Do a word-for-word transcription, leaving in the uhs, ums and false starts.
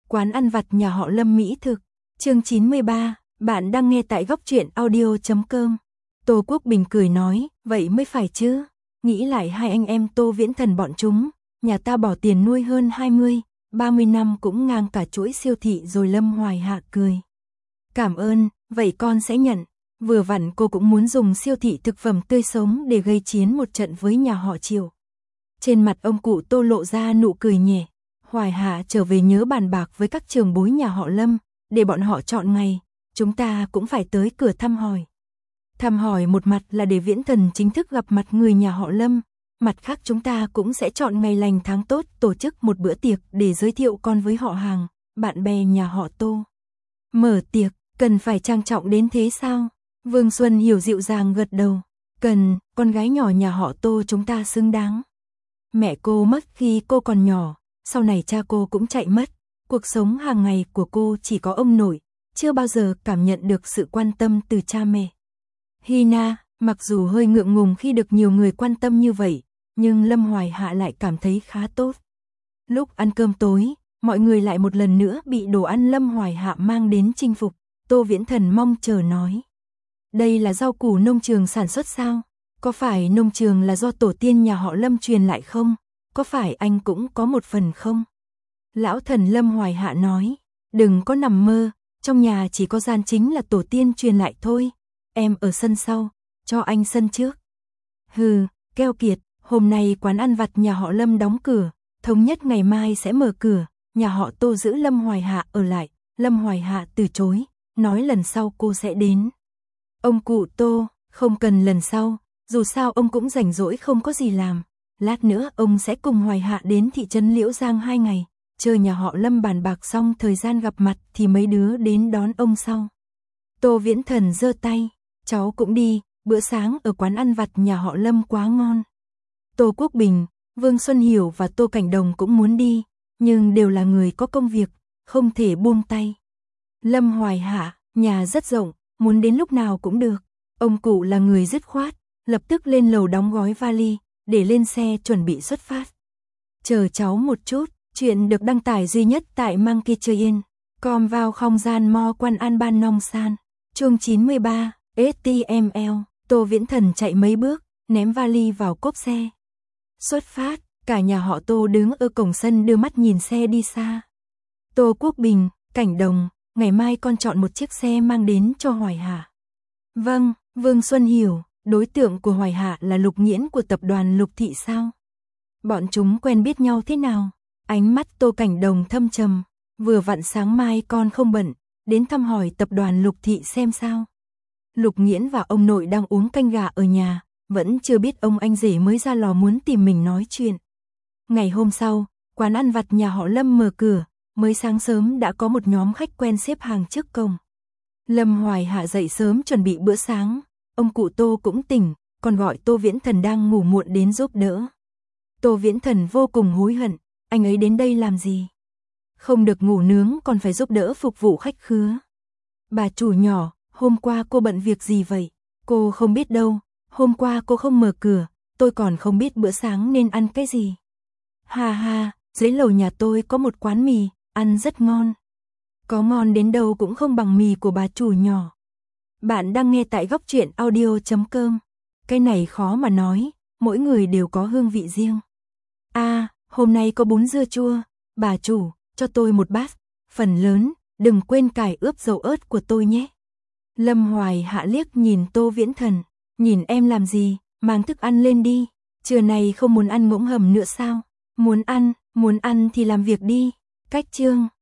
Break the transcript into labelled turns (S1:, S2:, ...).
S1: Quán ăn vặt nhà họ Lâm mỹ thực. Chương chín mươi ba, bạn đang nghe tại góc truyện audio chấm com. Tô Quốc Bình cười nói, vậy mới phải chứ. Nghĩ lại hai anh em Tô Viễn Thần bọn chúng, nhà ta bỏ tiền nuôi hơn hai mươi, ba mươi năm cũng ngang cả chuỗi siêu thị rồi. Lâm Hoài Hạ cười. Cảm ơn, vậy con sẽ nhận. Vừa vặn cô cũng muốn dùng siêu thị thực phẩm tươi sống để gây chiến một trận với nhà họ Triệu. Trên mặt ông cụ Tô lộ ra nụ cười nhẹ. Hoài Hạ trở về nhớ bàn bạc với các trưởng bối nhà họ Lâm, để bọn họ chọn ngày, chúng ta cũng phải tới cửa thăm hỏi. Thăm hỏi một mặt là để Viễn Thần chính thức gặp mặt người nhà họ Lâm, mặt khác chúng ta cũng sẽ chọn ngày lành tháng tốt tổ chức một bữa tiệc để giới thiệu con với họ hàng, bạn bè nhà họ Tô. Mở tiệc, cần phải trang trọng đến thế sao? Vương Xuân Hiểu dịu dàng gật đầu. Cần, con gái nhỏ nhà họ Tô chúng ta xứng đáng. Mẹ cô mất khi cô còn nhỏ, sau này cha cô cũng chạy mất. Cuộc sống hàng ngày của cô chỉ có ông nội, chưa bao giờ cảm nhận được sự quan tâm từ cha mẹ. Hina, mặc dù hơi ngượng ngùng khi được nhiều người quan tâm như vậy, nhưng Lâm Hoài Hạ lại cảm thấy khá tốt. Lúc ăn cơm tối, mọi người lại một lần nữa bị đồ ăn Lâm Hoài Hạ mang đến chinh phục. Tô Viễn Thần mong chờ nói. Đây là rau củ nông trường sản xuất sao? Có phải nông trường là do tổ tiên nhà họ Lâm truyền lại không? Có phải anh cũng có một phần không? Lão thần Lâm Hoài Hạ nói. Đừng có nằm mơ, trong nhà chỉ có gian chính là tổ tiên truyền lại thôi. Em ở sân sau, cho anh sân trước. Hừ, keo kiệt, hôm nay quán ăn vặt nhà họ Lâm đóng cửa, thống nhất ngày mai sẽ mở cửa, nhà họ Tô giữ Lâm Hoài Hạ ở lại. Lâm Hoài Hạ từ chối, nói lần sau cô sẽ đến. Ông cụ Tô, không cần lần sau, dù sao ông cũng rảnh rỗi không có gì làm. Lát nữa ông sẽ cùng Hoài Hạ đến thị trấn Liễu Giang hai ngày, chờ nhà họ Lâm bàn bạc xong thời gian gặp mặt thì mấy đứa đến đón ông sau. Tô Viễn Thần giơ tay, cháu cũng đi, bữa sáng ở quán ăn vặt nhà họ Lâm quá ngon. Tô Quốc Bình, Vương Xuân Hiểu và Tô Cảnh Đồng cũng muốn đi, nhưng đều là người có công việc, không thể buông tay. Lâm Hoài Hạ, nhà rất rộng, muốn đến lúc nào cũng được. Ông cụ là người dứt khoát, lập tức lên lầu đóng gói vali, để lên xe chuẩn bị xuất phát. Chờ cháu một chút, chuyện được đăng tải duy nhất tại Monkey Train. Com vào không gian mo quan an ban nong san. Chương chín mươi ba, ét tê em lờ, Tô Viễn Thần chạy mấy bước, ném vali vào cốp xe. Xuất phát, cả nhà họ Tô đứng ở cổng sân đưa mắt nhìn xe đi xa. Tô Quốc Bình, Cảnh Đồng, ngày mai con chọn một chiếc xe mang đến cho Hoài Hạ. Vâng, Vương Xuân Hiểu, đối tượng của Hoài Hạ là Lục Nghiễn của tập đoàn Lục Thị sao? Bọn chúng quen biết nhau thế nào? Ánh mắt Tô Cảnh Đồng thâm trầm, vừa vặn sáng mai con không bận, đến thăm hỏi tập đoàn Lục Thị xem sao. Lục Nghiễn và ông nội đang uống canh gà ở nhà, vẫn chưa biết ông anh rể mới ra lò muốn tìm mình nói chuyện. Ngày hôm sau, quán ăn vặt nhà họ Lâm mở cửa, mới sáng sớm đã có một nhóm khách quen xếp hàng trước cổng. Lâm Hoài Hạ dậy sớm chuẩn bị bữa sáng, ông cụ Tô cũng tỉnh, còn gọi Tô Viễn Thần đang ngủ muộn đến giúp đỡ. Tô Viễn Thần vô cùng hối hận, anh ấy đến đây làm gì? Không được ngủ nướng còn phải giúp đỡ phục vụ khách khứa. Bà chủ nhỏ, hôm qua cô bận việc gì vậy? Cô không biết đâu, hôm qua cô không mở cửa, tôi còn không biết bữa sáng nên ăn cái gì. Ha ha, dưới lầu nhà tôi có một quán mì, ăn rất ngon. Có ngon đến đâu cũng không bằng mì của bà chủ nhỏ. Bạn đang nghe tại góc truyện audio chấm com. Cái này khó mà nói, mỗi người đều có hương vị riêng. À, hôm nay có bún dưa chua, bà chủ, cho tôi một bát, phần lớn, đừng quên cải ướp dầu ớt của tôi nhé. Lâm Hoài Hạ liếc nhìn Tô Viễn Thần, nhìn em làm gì, mang thức ăn lên đi, trưa này không muốn ăn ngỗng hầm nữa sao? Muốn ăn, muốn ăn thì làm việc đi. Cách chương